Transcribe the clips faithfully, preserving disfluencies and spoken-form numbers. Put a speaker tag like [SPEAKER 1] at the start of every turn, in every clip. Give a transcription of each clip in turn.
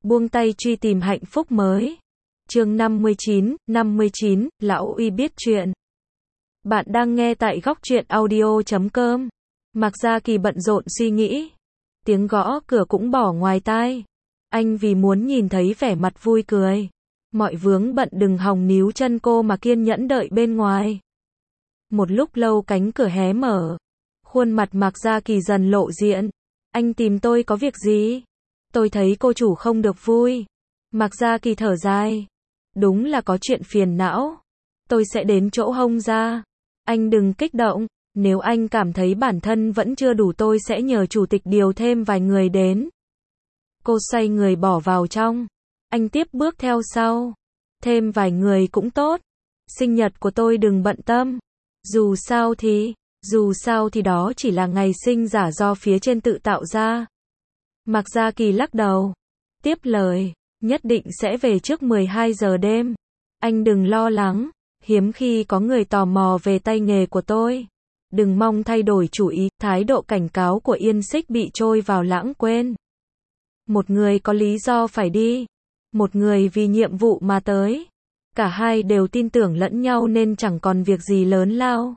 [SPEAKER 1] buông tay truy tìm hạnh phúc mới. Chương năm mươi chín, năm mươi chín, Lão Uy biết chuyện. Bạn đang nghe tại góc truyện audio chấm com. Mạc Gia Kỳ bận rộn suy nghĩ. Tiếng gõ cửa cũng bỏ ngoài tai. Anh vì muốn nhìn thấy vẻ mặt vui cười. Mọi vướng bận đừng hòng níu chân cô mà kiên nhẫn đợi bên ngoài. Một lúc lâu cánh cửa hé mở. Khuôn mặt Mạc Gia Kỳ dần lộ diện. Anh tìm tôi có việc gì? Tôi thấy cô chủ không được vui. Mạc Gia Kỳ thở dài. Đúng là có chuyện phiền não. Tôi sẽ đến chỗ Hồng Gia. Anh đừng kích động. Nếu anh cảm thấy bản thân vẫn chưa đủ tôi sẽ nhờ chủ tịch điều thêm vài người đến. Cô xoay người bỏ vào trong. Anh tiếp bước theo sau. Thêm vài người cũng tốt. Sinh nhật của tôi đừng bận tâm. Dù sao thì, dù sao thì đó chỉ là ngày sinh giả do phía trên tự tạo ra. Mạc Gia Kỳ lắc đầu. Tiếp lời, nhất định sẽ về trước mười hai giờ đêm. Anh đừng lo lắng, hiếm khi có người tò mò về tay nghề của tôi. Đừng mong thay đổi chủ ý, thái độ cảnh cáo của Yên Xích bị trôi vào lãng quên. Một người có lý do phải đi, một người vì nhiệm vụ mà tới. Cả hai đều tin tưởng lẫn nhau nên chẳng còn việc gì lớn lao.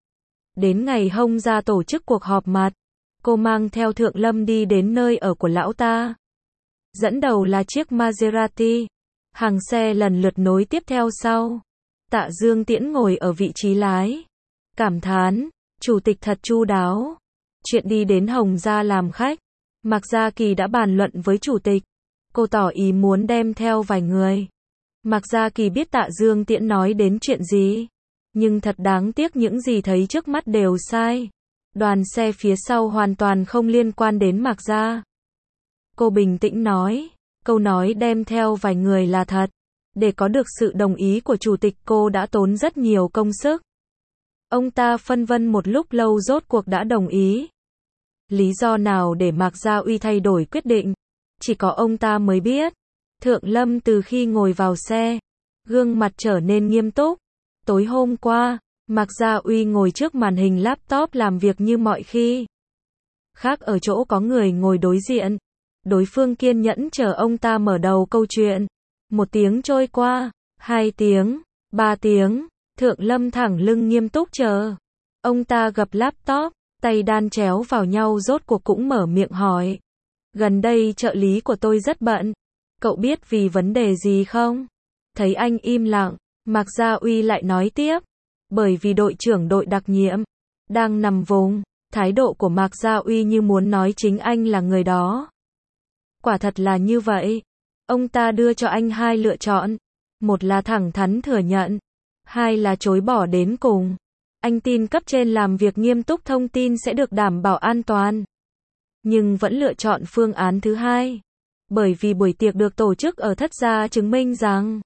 [SPEAKER 1] Đến ngày Hồng Gia tổ chức cuộc họp mặt, cô mang theo Thượng Lâm đi đến nơi ở của lão ta. Dẫn đầu là chiếc Maserati, hàng xe lần lượt nối tiếp theo sau. Tạ Dương Tiễn ngồi ở vị trí lái. Cảm thán, chủ tịch thật chu đáo. Chuyện đi đến Hồng Gia làm khách, Mạc Gia Kỳ đã bàn luận với chủ tịch. Cô tỏ ý muốn đem theo vài người. Mạc Gia Kỳ biết Tạ Dương Tiễn nói đến chuyện gì. Nhưng thật đáng tiếc những gì thấy trước mắt đều sai. Đoàn xe phía sau hoàn toàn không liên quan đến Mạc Gia. Cô bình tĩnh nói, câu nói đem theo vài người là thật. Để có được sự đồng ý của chủ tịch cô đã tốn rất nhiều công sức. Ông ta phân vân một lúc lâu rốt cuộc đã đồng ý. Lý do nào để Mạc Gia Uy thay đổi quyết định? Chỉ có ông ta mới biết. Thượng Lâm từ khi ngồi vào xe, gương mặt trở nên nghiêm túc. Tối hôm qua, Mạc Gia Uy ngồi trước màn hình laptop làm việc như mọi khi. Khác ở chỗ có người ngồi đối diện. Đối phương kiên nhẫn chờ ông ta mở đầu câu chuyện. Một tiếng trôi qua, hai tiếng, ba tiếng, Thượng Lâm thẳng lưng nghiêm túc chờ. Ông ta gập laptop, tay đan chéo vào nhau rốt cuộc cũng mở miệng hỏi. Gần đây trợ lý của tôi rất bận. Cậu biết vì vấn đề gì không? Thấy anh im lặng, Mạc Gia Uy lại nói tiếp. Bởi vì đội trưởng đội đặc nhiệm đang nằm vùng. Thái độ của Mạc Gia Uy như muốn nói chính anh là người đó. Quả thật là như vậy. Ông ta đưa cho anh hai lựa chọn. Một là thẳng thắn thừa nhận. Hai là chối bỏ đến cùng. Anh tin cấp trên làm việc nghiêm túc thông tin sẽ được đảm bảo an toàn. Nhưng vẫn lựa chọn phương án thứ hai. Bởi vì buổi tiệc được tổ chức ở Thất Gia chứng minh rằng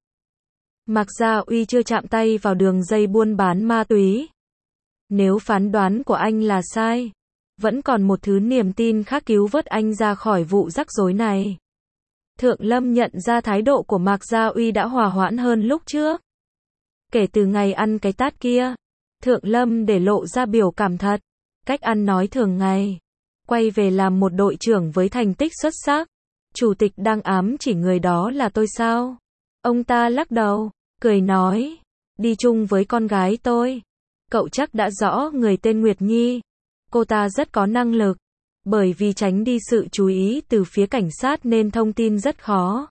[SPEAKER 1] Mạc Gia Uy chưa chạm tay vào đường dây buôn bán ma túy. Nếu phán đoán của anh là sai, vẫn còn một thứ niềm tin khác cứu vớt anh ra khỏi vụ rắc rối này. Thượng Lâm nhận ra thái độ của Mạc Gia Uy đã hòa hoãn hơn lúc trước. Kể từ ngày ăn cái tát kia, Thượng Lâm để lộ ra biểu cảm thật, cách ăn nói thường ngày. Quay về làm một đội trưởng với thành tích xuất sắc. Chủ tịch đang ám chỉ người đó là tôi sao? Ông ta lắc đầu, cười nói, đi chung với con gái tôi. Cậu chắc đã rõ người tên Nguyệt Nhi. Cô ta rất có năng lực. Bởi vì tránh đi sự chú ý từ phía cảnh sát nên thông tin rất khó.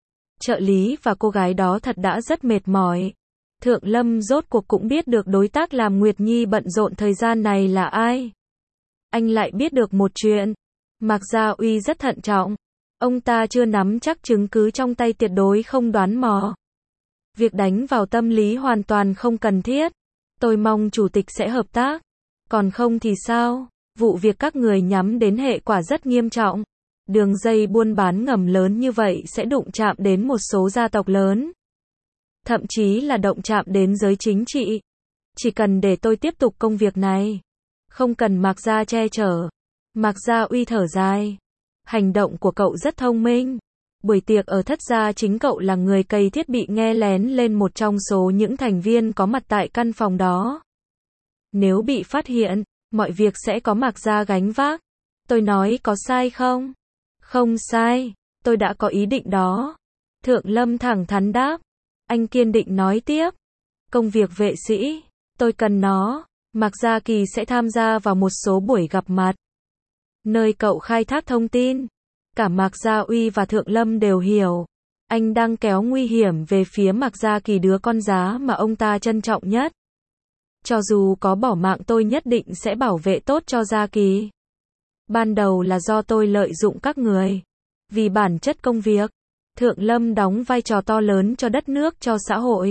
[SPEAKER 1] Trợ lý và cô gái đó thật đã rất mệt mỏi. Thượng Lâm rốt cuộc cũng biết được đối tác làm Nguyệt Nhi bận rộn thời gian này là ai. Anh lại biết được một chuyện. Mạc Gia Uy rất thận trọng. Ông ta chưa nắm chắc chứng cứ trong tay tuyệt đối không đoán mò. Việc đánh vào tâm lý hoàn toàn không cần thiết. Tôi mong chủ tịch sẽ hợp tác. Còn không thì sao? Vụ việc các người nhắm đến hệ quả rất nghiêm trọng. Đường dây buôn bán ngầm lớn như vậy sẽ đụng chạm đến một số gia tộc lớn. Thậm chí là động chạm đến giới chính trị. Chỉ cần để tôi tiếp tục công việc này. Không cần Mạc Gia che chở. Mạc Gia Uy thở dài. Hành động của cậu rất thông minh. Buổi tiệc ở Thất Gia chính cậu là người cày thiết bị nghe lén lên một trong số những thành viên có mặt tại căn phòng đó. Nếu bị phát hiện, mọi việc sẽ có Mạc Gia gánh vác. Tôi nói có sai không? Không sai. Tôi đã có ý định đó. Thượng Lâm thẳng thắn đáp. Anh kiên định nói tiếp. Công việc vệ sĩ, tôi cần nó. Mạc Gia Kỳ sẽ tham gia vào một số buổi gặp mặt, nơi cậu khai thác thông tin. Cả Mạc Gia Uy và Thượng Lâm đều hiểu. Anh đang kéo nguy hiểm về phía Mạc Gia Kỳ, đứa con giá mà ông ta trân trọng nhất. Cho dù có bỏ mạng tôi nhất định sẽ bảo vệ tốt cho Gia Kỳ. Ban đầu là do tôi lợi dụng các người. Vì bản chất công việc, Thượng Lâm đóng vai trò to lớn cho đất nước, cho xã hội.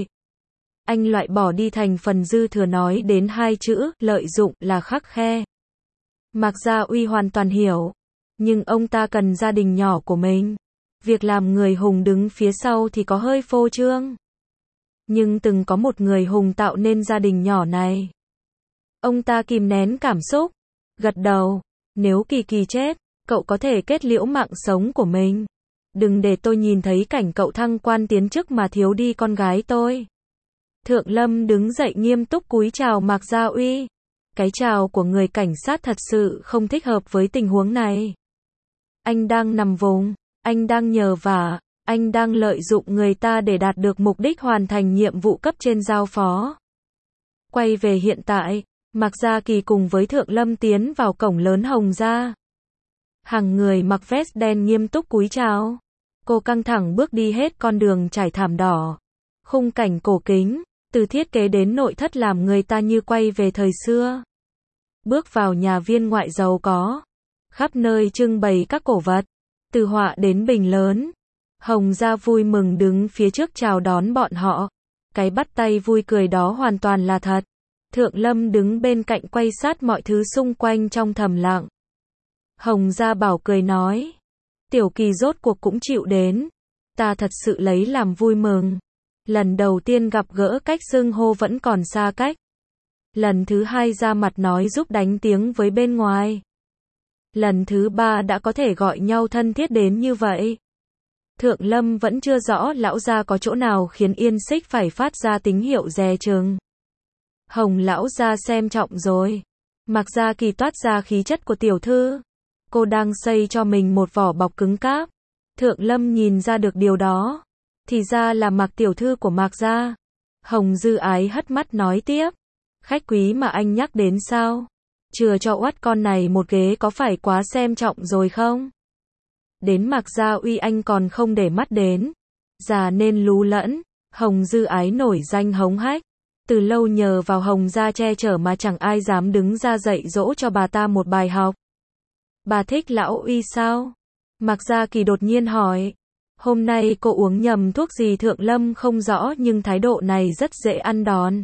[SPEAKER 1] Anh loại bỏ đi thành phần dư thừa, nói đến hai chữ, lợi dụng, là khắc khe. Mạc Gia Uy hoàn toàn hiểu. Nhưng ông ta cần gia đình nhỏ của mình. Việc làm người hùng đứng phía sau thì có hơi phô trương. Nhưng từng có một người hùng tạo nên gia đình nhỏ này. Ông ta kìm nén cảm xúc, gật đầu. Nếu Kỳ Kỳ chết, cậu có thể kết liễu mạng sống của mình. Đừng để tôi nhìn thấy cảnh cậu thăng quan tiến chức mà thiếu đi con gái tôi. Thượng Lâm đứng dậy nghiêm túc cúi chào Mạc Gia Uy. Cái chào của người cảnh sát thật sự không thích hợp với tình huống này. Anh đang nằm vùng, anh đang nhờ vả, anh đang lợi dụng người ta để đạt được mục đích, hoàn thành nhiệm vụ cấp trên giao phó. Quay về hiện tại, Mạc Gia Kỳ cùng với Thượng Lâm tiến vào cổng lớn Hồng Gia. Hàng người mặc vest đen nghiêm túc cúi chào. Cô căng thẳng bước đi hết con đường trải thảm đỏ. Khung cảnh cổ kính, từ thiết kế đến nội thất làm người ta như quay về thời xưa. Bước vào nhà viên ngoại giàu có. Khắp nơi trưng bày các cổ vật, từ họa đến bình lớn. Hồng Gia vui mừng đứng phía trước chào đón bọn họ. Cái bắt tay vui cười đó hoàn toàn là thật. Thượng Lâm đứng bên cạnh quay sát mọi thứ xung quanh trong thầm lặng. Hồng Gia Bảo cười nói. Tiểu Kỳ rốt cuộc cũng chịu đến. Ta thật sự lấy làm vui mừng. Lần đầu tiên gặp gỡ cách xưng hô vẫn còn xa cách. Lần thứ hai ra mặt nói giúp đánh tiếng với bên ngoài. Lần thứ ba đã có thể gọi nhau thân thiết đến như vậy. Thượng Lâm vẫn chưa rõ lão gia có chỗ nào khiến Yên Xích phải phát ra tín hiệu dè chừng. Hồng lão gia xem trọng rồi. Mạc Gia Kỳ toát ra khí chất của tiểu thư. Cô đang xây cho mình một vỏ bọc cứng cáp. Thượng Lâm nhìn ra được điều đó. Thì ra là Mạc tiểu thư của Mạc Gia. Hồng Dư Ái hất mắt nói tiếp. Khách quý mà anh nhắc đến sao? Chừa cho oát con này một ghế có phải quá xem trọng rồi không? Đến Mạc Gia Uy anh còn không để mắt đến. Già nên lú lẫn. Hồng Dư Ái nổi danh hống hách. Từ lâu nhờ vào Hồng Gia che chở mà chẳng ai dám đứng ra dạy dỗ cho bà ta một bài học. Bà thích lão Uy sao? Mạc Gia Kỳ đột nhiên hỏi. Hôm nay cô uống nhầm thuốc gì? Thượng Lâm không rõ nhưng thái độ này rất dễ ăn đòn.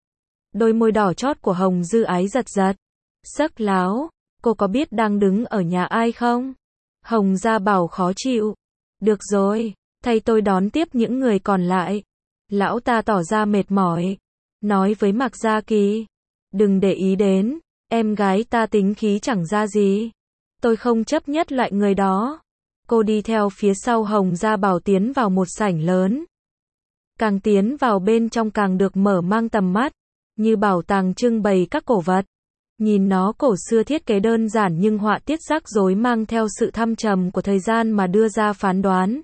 [SPEAKER 1] Đôi môi đỏ chót của Hồng Dư Ái giật giật. Sắc láo, cô có biết đang đứng ở nhà ai không? Hồng Gia Bảo khó chịu. Được rồi, thay tôi đón tiếp những người còn lại. Lão ta tỏ ra mệt mỏi. Nói với Mạc Gia Kỳ. Đừng để ý đến, em gái ta tính khí chẳng ra gì. Tôi không chấp nhất loại người đó. Cô đi theo phía sau Hồng Gia Bảo tiến vào một sảnh lớn. Càng tiến vào bên trong càng được mở mang tầm mắt. Như bảo tàng trưng bày các cổ vật. Nhìn nó cổ xưa thiết kế đơn giản nhưng họa tiết rắc rối mang theo sự thâm trầm của thời gian mà đưa ra phán đoán.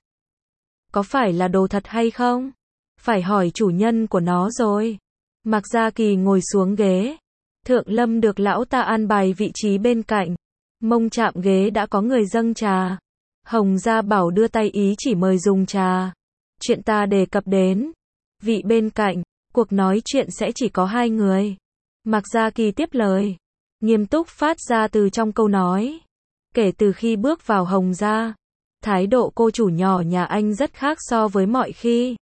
[SPEAKER 1] Có phải là đồ thật hay không? Phải hỏi chủ nhân của nó rồi. Mạc Gia Kỳ ngồi xuống ghế. Thượng Lâm được lão ta an bài vị trí bên cạnh. Mông chạm ghế đã có người dâng trà. Hồng Gia Bảo đưa tay ý chỉ mời dùng trà. Chuyện ta đề cập đến. Vị bên cạnh, cuộc nói chuyện sẽ chỉ có hai người. Mạc Gia Kỳ tiếp lời. Nghiêm túc phát ra từ trong câu nói. Kể từ khi bước vào Hồng Gia, thái độ cô chủ nhỏ nhà anh rất khác so với mọi khi.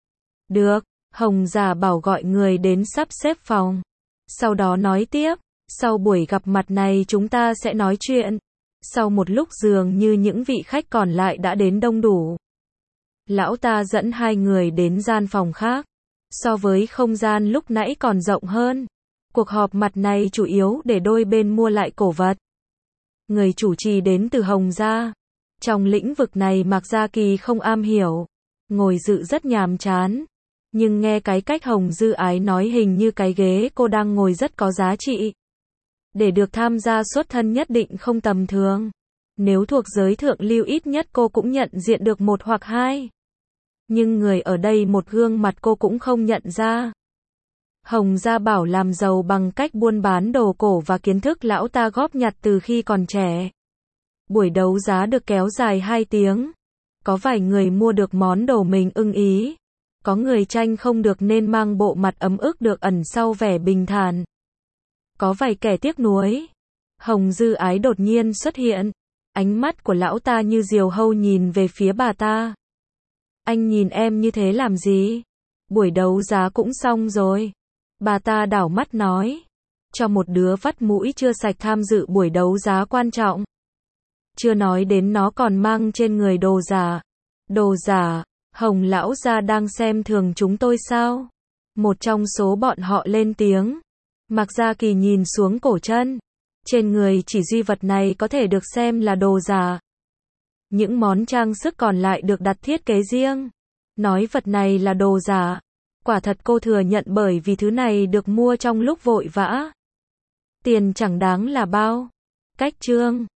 [SPEAKER 1] Được, Hồng Gia Bảo gọi người đến sắp xếp phòng. Sau đó nói tiếp, sau buổi gặp mặt này chúng ta sẽ nói chuyện. Sau một lúc dường như những vị khách còn lại đã đến đông đủ. Lão ta dẫn hai người đến gian phòng khác. So với không gian lúc nãy còn rộng hơn. Cuộc họp mặt này chủ yếu để đôi bên mua lại cổ vật. Người chủ trì đến từ Hồng Gia. Trong lĩnh vực này Mạc Gia Kỳ không am hiểu. Ngồi dự rất nhàm chán. Nhưng nghe cái cách Hồng Dư Ái nói hình như cái ghế cô đang ngồi rất có giá trị. Để được tham gia xuất thân nhất định không tầm thường. Nếu thuộc giới thượng lưu ít nhất cô cũng nhận diện được một hoặc hai. Nhưng người ở đây một gương mặt cô cũng không nhận ra. Hồng Gia Bảo làm giàu bằng cách buôn bán đồ cổ và kiến thức lão ta góp nhặt từ khi còn trẻ. Buổi đấu giá được kéo dài hai tiếng. Có vài người mua được món đồ mình ưng ý. Có người tranh không được nên mang bộ mặt ấm ức được ẩn sau vẻ bình thản. Có vài kẻ tiếc nuối. Hồng Dư Ái đột nhiên xuất hiện. Ánh mắt của lão ta như diều hâu nhìn về phía bà ta. Anh nhìn em như thế làm gì? Buổi đấu giá cũng xong rồi. Bà ta đảo mắt nói. Cho một đứa vắt mũi chưa sạch tham dự buổi đấu giá quan trọng. Chưa nói đến nó còn mang trên người đồ giả. Đồ giả, Hồng lão gia đang xem thường chúng tôi sao? Một trong số bọn họ lên tiếng. Mạc Gia Kỳ nhìn xuống cổ chân. Trên người chỉ duy vật này có thể được xem là đồ giả. Những món trang sức còn lại được đặt thiết kế riêng. Nói vật này là đồ giả. Quả thật cô thừa nhận bởi vì thứ này được mua trong lúc vội vã. Tiền chẳng đáng là bao. Cách chương